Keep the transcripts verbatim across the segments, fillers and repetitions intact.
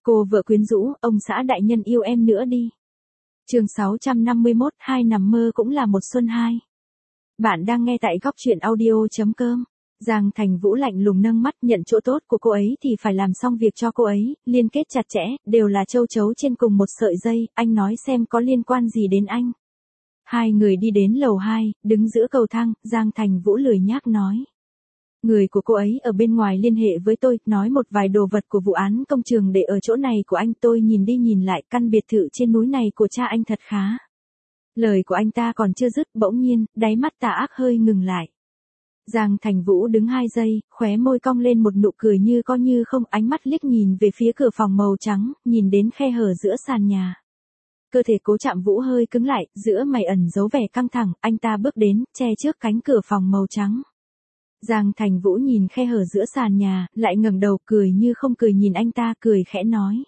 Cô vợ quyến rũ, ông xã đại nhân yêu em nữa đi. Chương sáu trăm năm mươi mốt, hai nằm mơ cũng là một xuân hai. Bạn đang nghe tại góc truyện audio chấm com. Giang Thành Vũ lạnh lùng nâng mắt, nhận chỗ tốt của cô ấy thì phải làm xong việc cho cô ấy, liên kết chặt chẽ, đều là châu chấu trên cùng một sợi dây, anh nói xem có liên quan gì đến anh. Hai người đi đến lầu hai, đứng giữa cầu thang, Giang Thành Vũ lười nhác nói. Người của cô ấy ở bên ngoài liên hệ với tôi, nói một vài đồ vật của vụ án công trường để ở chỗ này của anh. Tôi nhìn đi nhìn lại, căn biệt thự trên núi này của cha anh thật khá. Lời của anh ta còn chưa dứt, bỗng nhiên, đáy mắt tà ác hơi ngừng lại. Giang Thành Vũ đứng hai giây, khóe môi cong lên một nụ cười như có như không, ánh mắt liếc nhìn về phía cửa phòng màu trắng, nhìn đến khe hở giữa sàn nhà. Cơ thể Cố Trạm Vũ hơi cứng lại, giữa mày ẩn giấu vẻ căng thẳng, anh ta bước đến, che trước cánh cửa phòng màu trắng. Giang Thành Vũ nhìn khe hở giữa sàn nhà, lại ngẩng đầu cười như không cười nhìn anh ta, cười khẽ nói.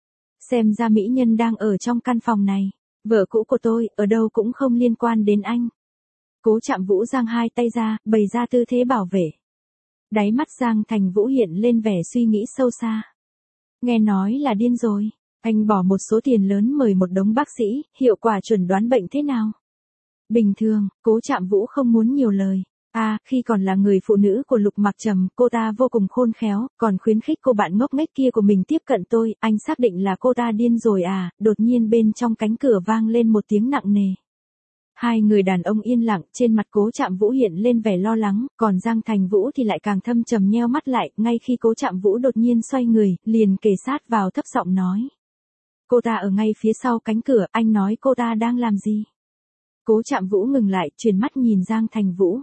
Xem ra mỹ nhân đang ở trong căn phòng này. Vợ cũ của tôi, ở đâu cũng không liên quan đến anh. Cố Trạm Vũ giang hai tay ra, bày ra tư thế bảo vệ. Đáy mắt Giang Thành Vũ hiện lên vẻ suy nghĩ sâu xa. Nghe nói là điên rồi. Anh bỏ một số tiền lớn mời một đống bác sĩ, hiệu quả chuẩn đoán bệnh thế nào? Bình thường, Cố Trạm Vũ không muốn nhiều lời. À, khi còn là người phụ nữ của Lục Mặc Trầm, cô ta vô cùng khôn khéo, còn khuyến khích cô bạn ngốc nghếch kia của mình tiếp cận tôi, anh xác định là cô ta điên rồi à? Đột nhiên bên trong cánh cửa vang lên một tiếng nặng nề. Hai người đàn ông yên lặng, trên mặt Cố Trạm Vũ hiện lên vẻ lo lắng, còn Giang Thành Vũ thì lại càng thâm trầm nheo mắt lại, ngay khi Cố Trạm Vũ đột nhiên xoay người, liền kề sát vào thấp giọng nói. Cô ta ở ngay phía sau cánh cửa, anh nói cô ta đang làm gì? Cố Trạm Vũ ngừng lại, chuyển mắt nhìn Giang Thành Vũ.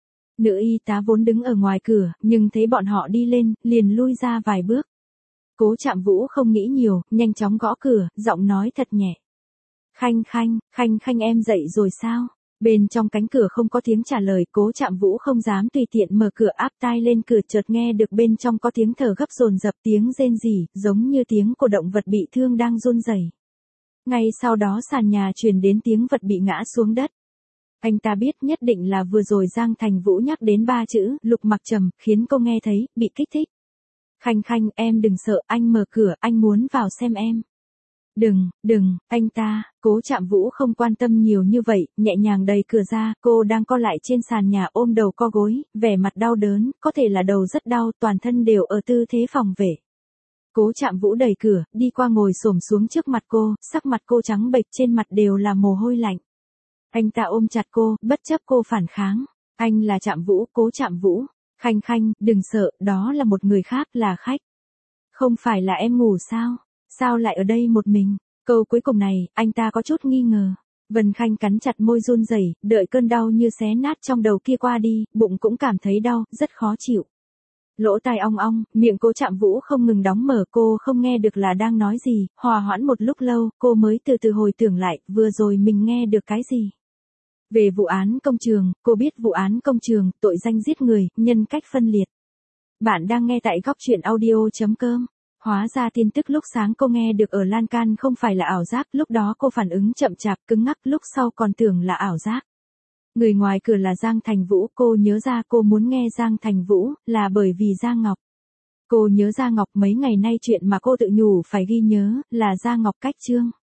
Nữ y tá vốn đứng ở ngoài cửa, nhưng thấy bọn họ đi lên, liền lui ra vài bước. Cố Trạm Vũ không nghĩ nhiều, nhanh chóng gõ cửa, giọng nói thật nhẹ. Khanh Khanh, Khanh Khanh em dậy rồi sao? Bên trong cánh cửa không có tiếng trả lời, Cố Trạm Vũ không dám tùy tiện mở cửa, áp tai lên cửa, chợt nghe được bên trong có tiếng thở gấp dồn dập, tiếng rên rỉ, giống như tiếng của động vật bị thương đang run rẩy. Ngay sau đó sàn nhà truyền đến tiếng vật bị ngã xuống đất. Anh ta biết nhất định là vừa rồi Giang Thành Vũ nhắc đến ba chữ, Lục Mặc Trầm, khiến cô nghe thấy, bị kích thích. Khanh Khanh, em đừng sợ, anh mở cửa, anh muốn vào xem em. Đừng, đừng, anh ta, Cố Trạm Vũ không quan tâm nhiều như vậy, nhẹ nhàng đẩy cửa ra, cô đang co lại trên sàn nhà ôm đầu co gối, vẻ mặt đau đớn, có thể là đầu rất đau, toàn thân đều ở tư thế phòng vệ. Cố Trạm Vũ đẩy cửa, đi qua ngồi xổm xuống trước mặt cô, sắc mặt cô trắng bệch, trên mặt đều là mồ hôi lạnh. Anh ta ôm chặt cô, bất chấp cô phản kháng. Anh là Trạm Vũ, Cố Trạm Vũ. Khanh Khanh, đừng sợ, đó là một người khác, là khách. Không phải là em ngủ sao? Sao lại ở đây một mình? Câu cuối cùng này, anh ta có chút nghi ngờ. Vân Khanh cắn chặt môi run rẩy, đợi cơn đau như xé nát trong đầu kia qua đi, bụng cũng cảm thấy đau, rất khó chịu. Lỗ tai ong ong, miệng Cố Trạm Vũ không ngừng đóng mở, cô không nghe được là đang nói gì, hòa hoãn một lúc lâu, cô mới từ từ hồi tưởng lại, vừa rồi mình nghe được cái gì. Về vụ án công trường, cô biết vụ án công trường, tội danh giết người, nhân cách phân liệt. Bạn đang nghe tại góc truyện audio chấm com. Hóa ra tin tức lúc sáng cô nghe được ở lan can không phải là ảo giác, lúc đó cô phản ứng chậm chạp, cứng ngắc, lúc sau còn tưởng là ảo giác. Người ngoài cửa là Giang Thành Vũ, cô nhớ ra cô muốn nghe Giang Thành Vũ, là bởi vì Giang Ngọc. Cô nhớ Giang Ngọc mấy ngày nay chuyện mà cô tự nhủ phải ghi nhớ, là Giang Ngọc cách chương.